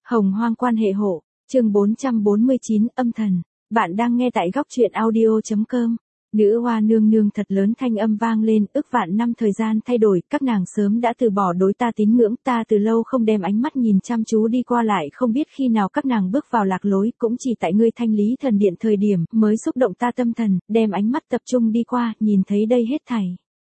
Hồng hoang quan hệ hộ, chương 449 âm thần. Bạn đang nghe tại góc truyện audio.com. Nữ hoa nương nương thật lớn thanh âm vang lên, ức vạn năm thời gian thay đổi, các nàng sớm đã từ bỏ đối ta tín ngưỡng, ta từ lâu không đem ánh mắt nhìn chăm chú đi qua lại, không biết khi nào các nàng bước vào lạc lối, cũng chỉ tại ngươi thanh lý thần điện thời điểm, mới xúc động ta tâm thần, đem ánh mắt tập trung đi qua, nhìn thấy đây hết thảy.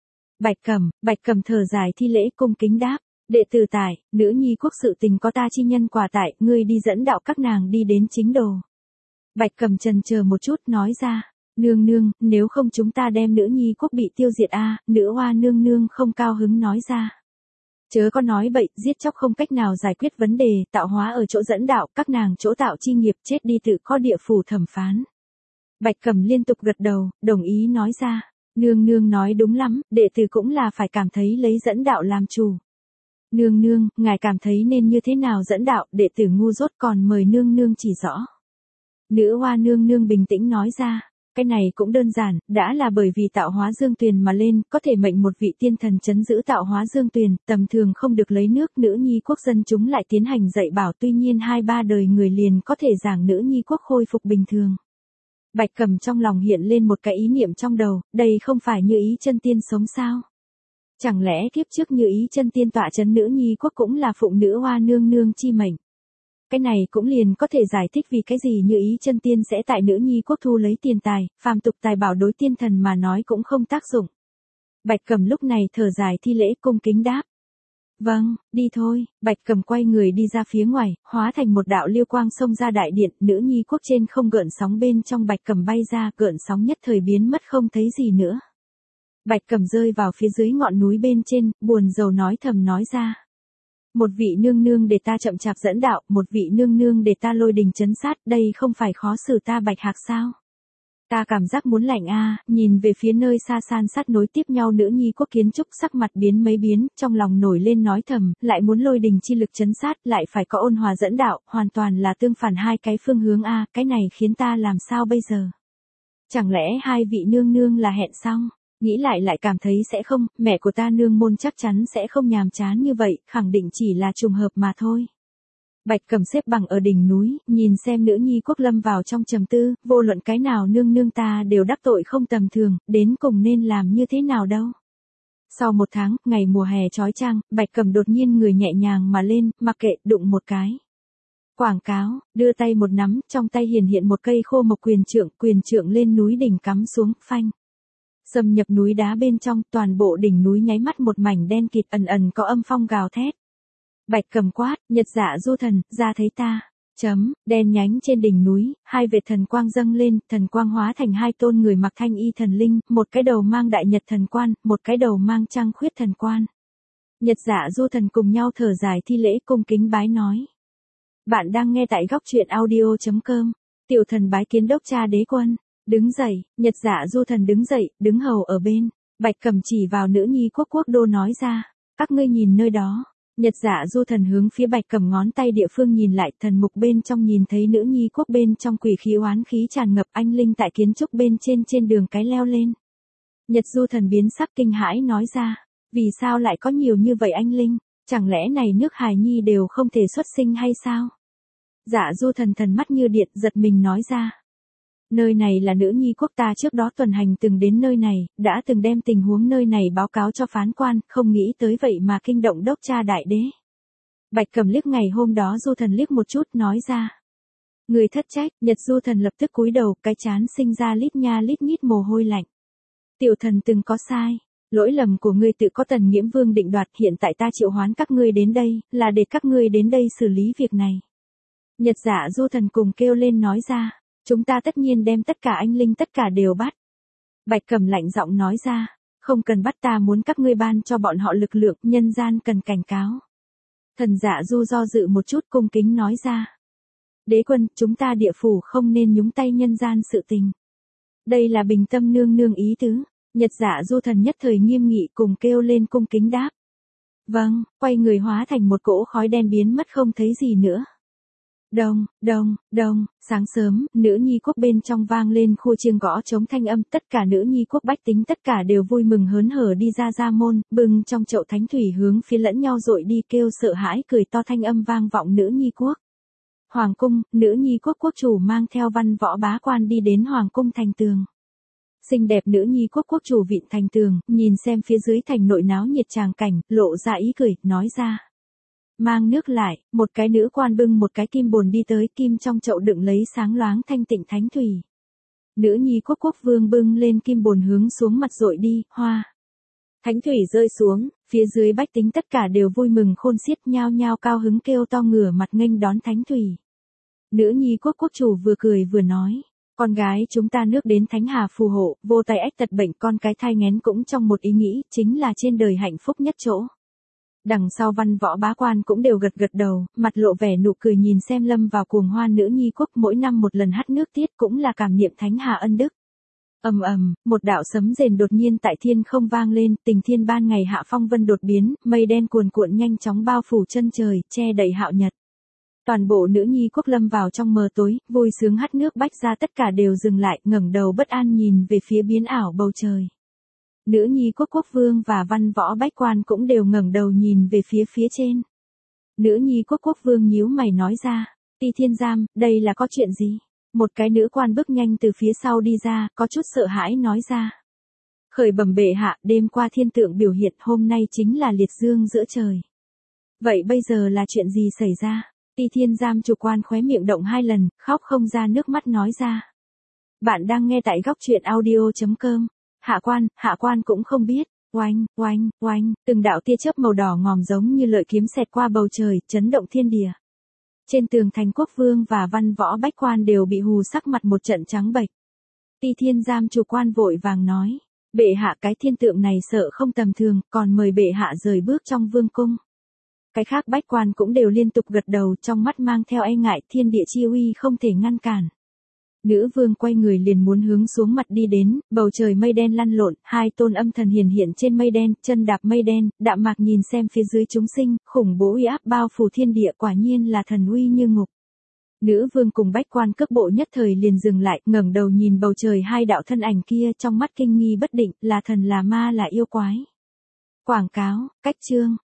Bạch Cầm thở dài thi lễ cung kính đáp. Đệ tử tại, nữ nhi quốc sự tình có ta chi nhân quả tại, ngươi đi dẫn đạo các nàng đi đến chính đồ. Bạch Cầm chần chờ một chút nói ra, nương nương, nếu không chúng ta đem nữ nhi quốc bị tiêu diệt nữ hoa nương nương không cao hứng nói ra. Chớ có nói bậy, giết chóc không cách nào giải quyết vấn đề, tạo hóa ở chỗ dẫn đạo, các nàng chỗ tạo chi nghiệp chết đi tự có địa phủ thẩm phán. Bạch Cầm liên tục gật đầu, đồng ý nói ra, nương nương nói đúng lắm, đệ tử cũng là phải cảm thấy lấy dẫn đạo làm chủ. Nương nương, ngài cảm thấy nên như thế nào dẫn đạo, đệ tử ngu dốt còn mời nương nương chỉ rõ. Nữ hoa nương nương bình tĩnh nói ra, cái này cũng đơn giản, đã là bởi vì tạo hóa dương tuyền mà lên, có thể mệnh một vị tiên thần trấn giữ tạo hóa dương tuyền, tầm thường không được lấy nước, nữ nhi quốc dân chúng lại tiến hành dạy bảo, tuy nhiên 2-3 đời người liền có thể giảng nữ nhi quốc khôi phục bình thường. Bạch Cầm trong lòng hiện lên một cái ý niệm trong đầu, đây không phải Như Ý chân tiên sống sao? Chẳng lẽ kiếp trước Như Ý chân tiên tọa trấn nữ nhi quốc cũng là phụng nữ hoa nương nương chi mệnh? Cái này cũng liền có thể giải thích vì cái gì Như Ý chân tiên sẽ tại nữ nhi quốc thu lấy tiền tài, phàm tục tài bảo đối tiên thần mà nói cũng không tác dụng. Bạch Cầm lúc này thở dài thi lễ cung kính đáp. Vâng, đi thôi, Bạch Cầm quay người đi ra phía ngoài, hóa thành một đạo liêu quang xông ra đại điện, nữ nhi quốc trên không gợn sóng bên trong Bạch Cầm bay ra, gợn sóng nhất thời biến mất không thấy gì nữa. Bạch Cầm rơi vào phía dưới ngọn núi bên trên, buồn rầu nói thầm nói ra. Một vị nương nương để ta chậm chạp dẫn đạo, một vị nương nương để ta lôi đình trấn sát, đây không phải khó xử ta Bạch Hạc sao? Ta cảm giác muốn lạnh nhìn về phía nơi xa san sát nối tiếp nhau nữ nhi quốc kiến trúc sắc mặt biến mấy biến, trong lòng nổi lên nói thầm, lại muốn lôi đình chi lực trấn sát, lại phải có ôn hòa dẫn đạo, hoàn toàn là tương phản hai cái phương hướng cái này khiến ta làm sao bây giờ? Chẳng lẽ hai vị nương nương là hẹn xong? Nghĩ lại cảm thấy sẽ không, mẹ của ta nương môn chắc chắn sẽ không nhàm chán như vậy, khẳng định chỉ là trùng hợp mà thôi. Bạch Cầm xếp bằng ở đỉnh núi, nhìn xem nữ nhi quốc lâm vào trong trầm tư, vô luận cái nào nương nương ta đều đắc tội không tầm thường, đến cùng nên làm như thế nào đâu. Sau 1 tháng, ngày mùa hè chói chang, Bạch Cầm đột nhiên người nhẹ nhàng mà lên, mặc kệ, đụng một cái. Quảng cáo, đưa tay một nắm, trong tay hiện một cây khô mộc quyền trượng lên núi đỉnh cắm xuống, phanh. Xâm nhập núi đá bên trong, toàn bộ đỉnh núi nháy mắt một mảnh đen kịt, ẩn có âm phong gào thét. Bạch Cầm quát, Nhật Dạ Du Thần, ra thấy ta. Đen nhánh trên đỉnh núi, 2 vệt thần quang dâng lên, thần quang hóa thành 2 tôn người mặc thanh y thần linh, một cái đầu mang đại nhật thần quan, một cái đầu mang trăng khuyết thần quan. Nhật Dạ Du Thần cùng nhau thở dài thi lễ cung kính bái nói. Bạn đang nghe tại góc truyện audio.com. Tiểu thần bái kiến đốc cha đế quân. Đứng dậy, Nhật Dạ Du Thần đứng dậy, đứng hầu ở bên. Bạch Cầm chỉ vào nữ nhi quốc đô nói ra, các ngươi nhìn nơi đó. Nhật Dạ Du Thần hướng phía Bạch Cầm ngón tay địa phương nhìn lại, thần mục bên trong nhìn thấy nữ nhi quốc bên trong quỷ khí oán khí tràn ngập, anh linh tại kiến trúc bên trên đường cái leo lên. Nhật Du Thần biến sắc kinh hãi nói ra, vì sao lại có nhiều như vậy anh linh, chẳng lẽ này nước hài nhi đều không thể xuất sinh hay sao? Dạ Du Thần thần mắt như điện giật mình nói ra. Nơi này là nữ nhi quốc, ta trước đó tuần hành từng đến nơi này, đã từng đem tình huống nơi này báo cáo cho phán quan, không nghĩ tới vậy mà kinh động đốc cha đại đế. Bạch Cầm liếc ngày hôm đó Du Thần liếc một chút nói ra. Người thất trách, Nhật Du Thần lập tức cúi đầu, cái trán sinh ra lít nha lít nhít mồ hôi lạnh. Tiểu thần từng có sai, lỗi lầm của ngươi tự có Tần Nghiễm Vương định đoạt, hiện tại ta triệu hoán các ngươi đến đây, là để các ngươi đến đây xử lý việc này. Nhật Dạ Du Thần cùng kêu lên nói ra. Chúng ta tất nhiên đem tất cả anh linh tất cả đều bắt. Bạch Cầm lạnh giọng nói ra, không cần bắt, ta muốn các ngươi ban cho bọn họ lực lượng, nhân gian cần cảnh cáo. Thần Dạ Du do dự một chút cung kính nói ra. Đế quân, chúng ta địa phủ không nên nhúng tay nhân gian sự tình. Đây là Bình Tâm nương nương ý tứ. Nhật Dạ Du Thần nhất thời nghiêm nghị cùng kêu lên cung kính đáp. Vâng, quay người hóa thành một cỗ khói đen biến mất không thấy gì nữa. Đông, sáng sớm, nữ nhi quốc bên trong vang lên khu chiêng gõ trống thanh âm, tất cả nữ nhi quốc bách tính tất cả đều vui mừng hớn hở đi ra môn, bưng trong chậu thánh thủy hướng phía lẫn nhau dội đi, kêu sợ hãi cười to thanh âm vang vọng nữ nhi quốc. Hoàng cung, nữ nhi quốc quốc chủ mang theo văn võ bá quan đi đến hoàng cung thành tường. Xinh đẹp nữ nhi quốc quốc chủ vịn thành tường, nhìn xem phía dưới thành nội náo nhiệt tràng cảnh, lộ ra ý cười, nói ra. Mang nước lại, một cái nữ quan bưng một cái kim bồn đi tới, kim trong chậu đựng lấy sáng loáng thanh tịnh thánh thủy. Nữ nhi quốc quốc vương bưng lên kim bồn hướng xuống mặt dội đi, hoa. Thánh thủy rơi xuống, phía dưới bách tính tất cả đều vui mừng khôn xiết, nhao nhao cao hứng kêu to ngửa mặt nghênh đón thánh thủy. Nữ nhi quốc quốc chủ vừa cười vừa nói. Con gái chúng ta nước đến thánh hà phù hộ, vô tai ách tật bệnh, con cái thai nghén cũng trong một ý nghĩ, chính là trên đời hạnh phúc nhất chỗ. Đằng sau văn võ bá quan cũng đều gật gật đầu, mặt lộ vẻ nụ cười nhìn xem lâm vào cuồng hoan nữ nhi quốc mỗi năm một lần hát nước tiết cũng là cảm niệm thánh hà ân đức. Ầm ầm, một đạo sấm rền đột nhiên tại thiên không vang lên, tình thiên ban ngày hạ phong vân đột biến, mây đen cuồn cuộn nhanh chóng bao phủ chân trời, che đậy hạo nhật. Toàn bộ nữ nhi quốc lâm vào trong mờ tối, vui sướng hát nước bách ra tất cả đều dừng lại, ngẩng đầu bất an nhìn về phía biến ảo bầu trời. Nữ nhi quốc quốc vương và văn võ bách quan cũng đều ngẩng đầu nhìn về phía trên. Nữ nhi quốc quốc vương nhíu mày nói ra, Ti Thiên Giám, đây là có chuyện gì? Một cái nữ quan bước nhanh từ phía sau đi ra, có chút sợ hãi nói ra. Khởi bẩm bệ hạ, đêm qua thiên tượng biểu hiện, hôm nay chính là liệt dương giữa trời. Vậy bây giờ là chuyện gì xảy ra? Ti Thiên Giám chủ quan khóe miệng động 2 lần, khóc không ra nước mắt nói ra. Bạn đang nghe tại góc truyện audio.com. Hạ quan cũng không biết. Oanh, oanh, oanh, từng đạo tia chớp màu đỏ ngòm giống như lợi kiếm xẹt qua bầu trời, chấn động thiên địa. Trên tường thành quốc vương và văn võ bách quan đều bị hù sắc mặt một trận trắng bệch. Ti Thiên Giám chủ quan vội vàng nói. Bệ hạ, cái thiên tượng này sợ không tầm thường, còn mời bệ hạ rời bước trong vương cung. Cái khác bách quan cũng đều liên tục gật đầu, trong mắt mang theo e ngại, thiên địa chi uy không thể ngăn cản. Nữ vương quay người liền muốn hướng xuống mặt đi đến, bầu trời mây đen lăn lộn, 2 tôn âm thần hiển hiện trên mây đen, chân đạp mây đen, đạm mạc nhìn xem phía dưới chúng sinh, khủng bố uy áp bao phủ thiên địa, quả nhiên là thần uy như ngục. Nữ vương cùng bách quan cước bộ nhất thời liền dừng lại, ngẩng đầu nhìn bầu trời 2 đạo thân ảnh kia, trong mắt kinh nghi bất định, là thần là ma là yêu quái. Quảng cáo, cách chương.